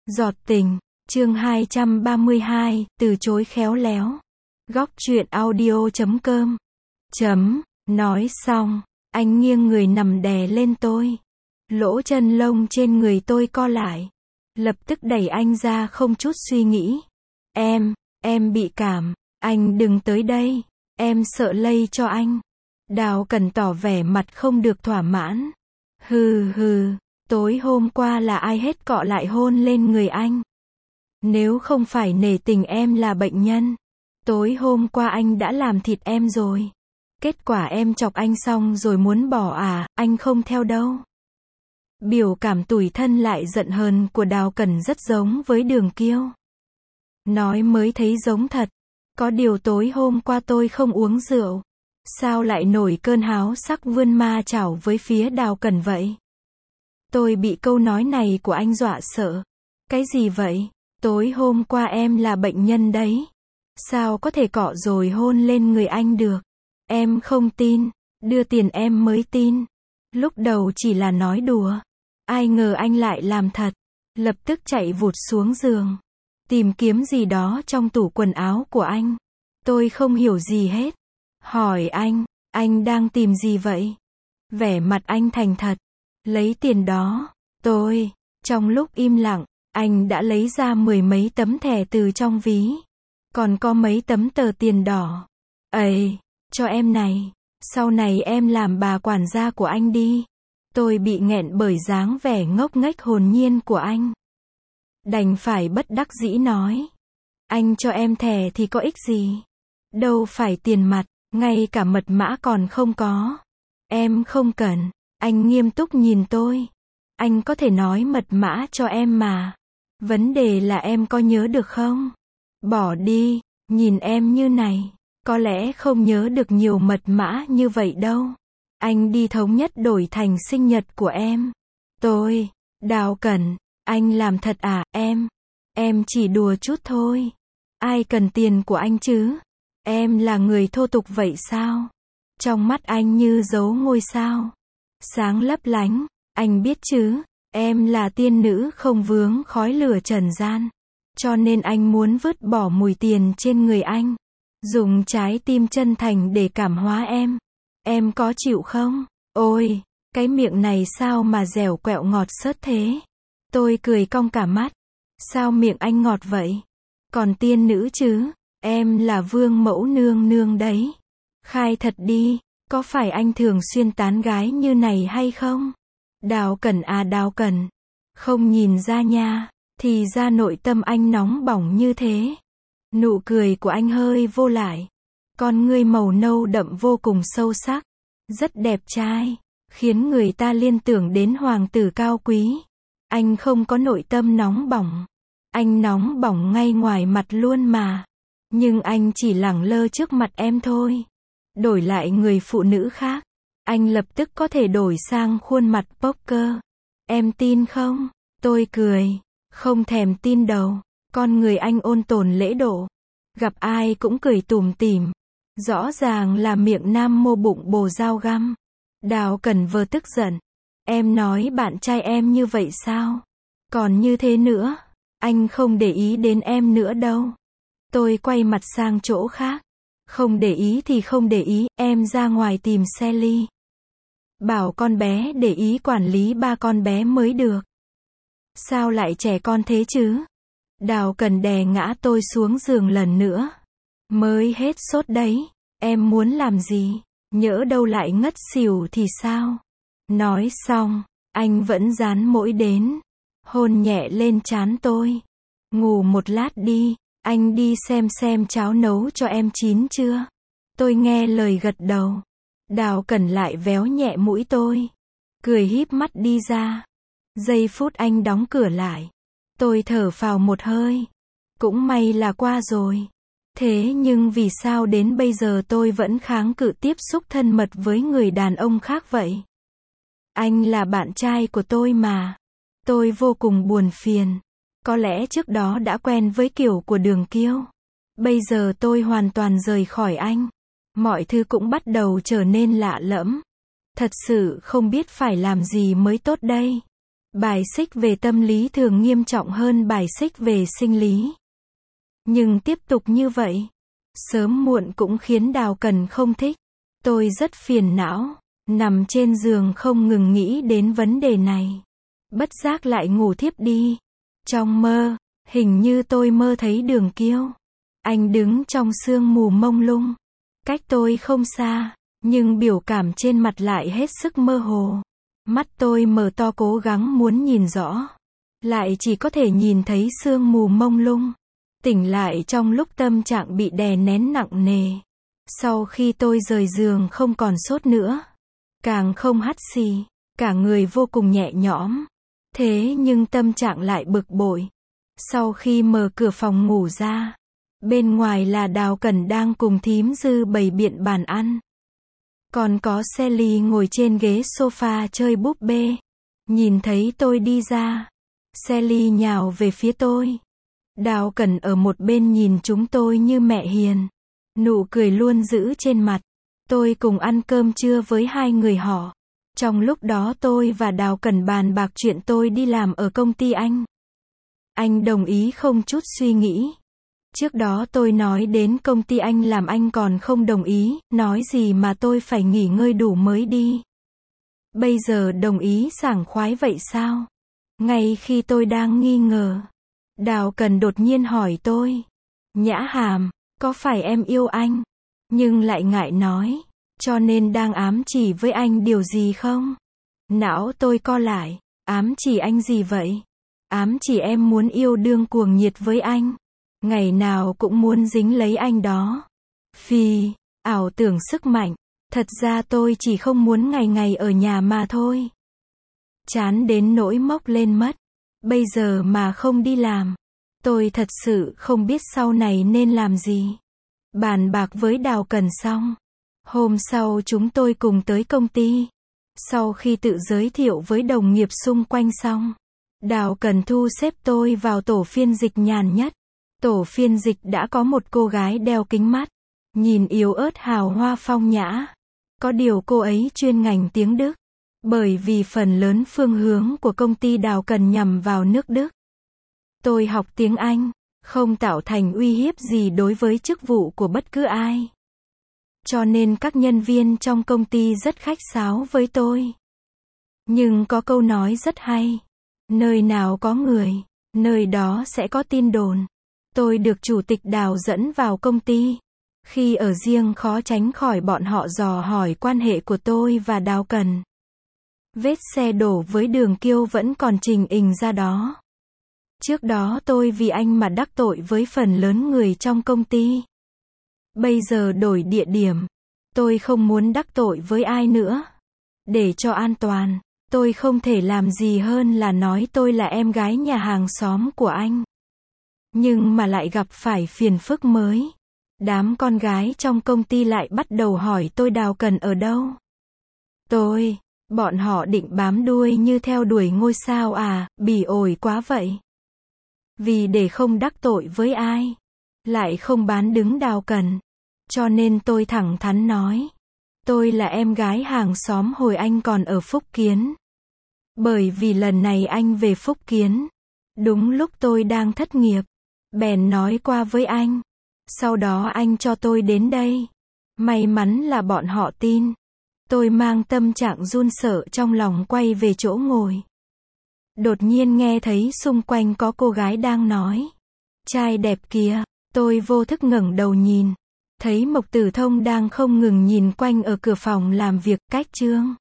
Giọt tình, chương 232, từ chối khéo léo. Góc truyện audio.com. Nói xong, anh nghiêng người nằm đè lên tôi. Lỗ chân lông trên người tôi co lại. Lập tức đẩy anh ra không chút suy nghĩ. Em bị cảm, anh đừng tới đây. Em sợ lây cho anh. Đào Cẩn tỏ vẻ mặt không được thỏa mãn. Hừ, tối hôm qua là ai hết cọ lại hôn lên người anh. Nếu không phải nể tình em là bệnh nhân, tối hôm qua anh đã làm thịt em rồi. Kết quả em chọc anh xong rồi muốn bỏ à, anh không theo đâu. Biểu cảm tủi thân lại giận hờn của Đào Cẩn rất giống với Đường Kiêu. Nói mới thấy giống thật. Có điều tối hôm qua tôi không uống rượu. Sao lại nổi cơn háo sắc vươn ma chảo với phía Đào Cẩn vậy? Tôi bị câu nói này của anh dọa sợ. Cái gì vậy? Tối hôm qua em là bệnh nhân đấy. Sao có thể cọ rồi hôn lên người anh được? Em không tin. Đưa tiền em mới tin. Lúc đầu chỉ là nói đùa. Ai ngờ anh lại làm thật. Lập tức chạy vụt xuống giường. Tìm kiếm gì đó trong tủ quần áo của anh. Tôi không hiểu gì hết. Hỏi anh đang tìm gì vậy? Vẻ mặt anh thành thật. Lấy tiền đó. Trong lúc im lặng, anh đã lấy ra 10 mấy tấm thẻ từ trong ví. Còn có mấy tấm tờ tiền đỏ. Cho em này. Sau này em làm bà quản gia của anh đi. Tôi bị nghẹn bởi dáng vẻ ngốc nghếch hồn nhiên của anh. Đành phải bất đắc dĩ nói. Anh cho em thẻ thì có ích gì? Đâu phải tiền mặt, ngay cả mật mã còn không có. Em không cần. Anh nghiêm túc nhìn tôi. Anh có thể nói mật mã cho em mà. Vấn đề là em có nhớ được không? Bỏ đi, nhìn em như này. Có lẽ không nhớ được nhiều mật mã như vậy đâu. Anh đi thống nhất đổi thành sinh nhật của em. Đào Cẩn, anh làm thật à? Em chỉ đùa chút thôi. Ai cần tiền của anh chứ? Em là người thô tục vậy sao? Trong mắt anh như dấu ngôi sao. Sáng lấp lánh, anh biết chứ, em là tiên nữ không vướng khói lửa trần gian. Cho nên anh muốn vứt bỏ mùi tiền trên người anh. Dùng trái tim chân thành để cảm hóa em. Em có chịu không? Ôi, cái miệng này sao mà dẻo quẹo ngọt xớt thế? Tôi cười cong cả mắt. Sao miệng anh ngọt vậy? Còn tiên nữ chứ? Em là vương mẫu nương nương đấy. Khai thật đi, có phải anh thường xuyên tán gái như này hay không? Đào Cẩn à Đào Cẩn. Không nhìn ra nha, thì ra nội tâm anh nóng bỏng như thế. Nụ cười của anh hơi vô lại. Con ngươi màu nâu đậm vô cùng sâu sắc. Rất đẹp trai, khiến người ta liên tưởng đến hoàng tử cao quý. Anh không có nội tâm nóng bỏng. Anh nóng bỏng ngay ngoài mặt luôn mà. Nhưng anh chỉ lẳng lơ trước mặt em thôi. Đổi lại người phụ nữ khác, anh lập tức có thể đổi sang khuôn mặt poker. Em tin không? Tôi cười. Không thèm tin đâu. Con người anh ôn tồn lễ độ. Gặp ai cũng cười tủm tỉm. Rõ ràng là miệng nam mô bụng bồ dao găm. Đào Cẩn vờ tức giận. Em nói bạn trai em như vậy sao? Còn như thế nữa, anh không để ý đến em nữa đâu. Tôi quay mặt sang chỗ khác. Không để ý thì không để ý, em ra ngoài tìm Sally. Bảo con bé để ý quản lý 3 con bé mới được. Sao lại trẻ con thế chứ? Đào Cẩn đè ngã tôi xuống giường lần nữa. Mới hết sốt đấy. Em muốn làm gì? Nhỡ đâu lại ngất xỉu thì sao? Nói xong, anh vẫn dán mũi đến. Hôn nhẹ lên trán tôi. Ngủ một lát đi. Anh đi xem cháo nấu cho em chín chưa? Tôi nghe lời gật đầu. Đào Cẩn lại véo nhẹ mũi tôi. Cười híp mắt đi ra. Giây phút anh đóng cửa lại. Tôi thở phào một hơi. Cũng may là qua rồi. Thế nhưng vì sao đến bây giờ tôi vẫn kháng cự tiếp xúc thân mật với người đàn ông khác vậy? Anh là bạn trai của tôi mà. Tôi vô cùng buồn phiền. Có lẽ trước đó đã quen với kiểu của Đường Kiêu. Bây giờ tôi hoàn toàn rời khỏi anh. Mọi thứ cũng bắt đầu trở nên lạ lẫm. Thật sự không biết phải làm gì mới tốt đây. Bài xích về tâm lý thường nghiêm trọng hơn bài xích về sinh lý. Nhưng tiếp tục như vậy, sớm muộn cũng khiến Đào Cần không thích. Tôi rất phiền não, nằm trên giường không ngừng nghĩ đến vấn đề này. Bất giác lại ngủ thiếp đi. Trong mơ, hình như tôi mơ thấy Đường Kiêu. Anh đứng trong sương mù mông lung, cách tôi không xa, nhưng biểu cảm trên mặt lại hết sức mơ hồ. Mắt tôi mở to cố gắng muốn nhìn rõ, lại chỉ có thể nhìn thấy sương mù mông lung. Tỉnh lại trong lúc tâm trạng bị đè nén nặng nề. Sau khi tôi rời giường không còn sốt nữa, càng không hắt xì, cả người vô cùng nhẹ nhõm. Thế nhưng tâm trạng lại bực bội. Sau khi mở cửa phòng ngủ ra, bên ngoài là Đào Cẩn đang cùng thím Dư bày biện bàn ăn. Còn có Sally ngồi trên ghế sofa chơi búp bê. Nhìn thấy tôi đi ra, Sally nhào về phía tôi. Đào Cẩn ở một bên nhìn chúng tôi như mẹ hiền. Nụ cười luôn giữ trên mặt. Tôi cùng ăn cơm trưa với hai người họ. Trong lúc đó tôi và Đào Cẩn bàn bạc chuyện tôi đi làm ở công ty anh. Anh đồng ý không chút suy nghĩ. Trước đó tôi nói đến công ty anh làm anh còn không đồng ý, nói gì mà tôi phải nghỉ ngơi đủ mới đi. Bây giờ đồng ý sảng khoái vậy sao? Ngay khi tôi đang nghi ngờ, Đào Cần đột nhiên hỏi tôi. Nhã Hàm, có phải em yêu anh? Nhưng lại ngại nói, cho nên đang ám chỉ với anh điều gì không? Não tôi co lại, ám chỉ anh gì vậy? Ám chỉ em muốn yêu đương cuồng nhiệt với anh. Ngày nào cũng muốn dính lấy anh đó. Phì, ảo tưởng sức mạnh. Thật ra tôi chỉ không muốn ngày ngày ở nhà mà thôi. Chán đến nỗi mốc lên mất. Bây giờ mà không đi làm, tôi thật sự không biết sau này nên làm gì. Bàn bạc với Đào Cần xong, hôm sau chúng tôi cùng tới công ty. Sau khi tự giới thiệu với đồng nghiệp xung quanh xong, Đào Cần thu xếp tôi vào tổ phiên dịch nhàn nhất. Tổ phiên dịch đã có một cô gái đeo kính mắt, nhìn yếu ớt hào hoa phong nhã. Có điều cô ấy chuyên ngành tiếng Đức, bởi vì phần lớn phương hướng của công ty Đào Cần nhằm vào nước Đức. Tôi học tiếng Anh, không tạo thành uy hiếp gì đối với chức vụ của bất cứ ai. Cho nên các nhân viên trong công ty rất khách sáo với tôi. Nhưng có câu nói rất hay, nơi nào có người, nơi đó sẽ có tin đồn. Tôi được chủ tịch Đào dẫn vào công ty. Khi ở riêng khó tránh khỏi bọn họ dò hỏi quan hệ của tôi và Đào Cần. Vết xe đổ với Đường Kiêu vẫn còn trình hình ra đó. Trước đó tôi vì anh mà đắc tội với phần lớn người trong công ty. Bây giờ đổi địa điểm. Tôi không muốn đắc tội với ai nữa. Để cho an toàn, tôi không thể làm gì hơn là nói tôi là em gái nhà hàng xóm của anh. Nhưng mà lại gặp phải phiền phức mới. Đám con gái trong công ty lại bắt đầu hỏi tôi Đào Cần ở đâu. Bọn họ định bám đuôi như theo đuổi ngôi sao à, bỉ ổi quá vậy. Vì để không đắc tội với ai, lại không bán đứng Đào Cần. Cho nên tôi thẳng thắn nói, tôi là em gái hàng xóm hồi anh còn ở Phúc Kiến. Bởi vì lần này anh về Phúc Kiến, đúng lúc tôi đang thất nghiệp, bèn nói qua với anh. Sau đó anh cho tôi đến đây. May mắn là bọn họ tin. Tôi mang tâm trạng run sợ trong lòng quay về chỗ ngồi. Đột nhiên nghe thấy xung quanh có cô gái đang nói. Trai đẹp kìa. Tôi vô thức ngẩng đầu nhìn. Thấy Mộc Tử Thông đang không ngừng nhìn quanh ở cửa phòng làm việc. Cách chương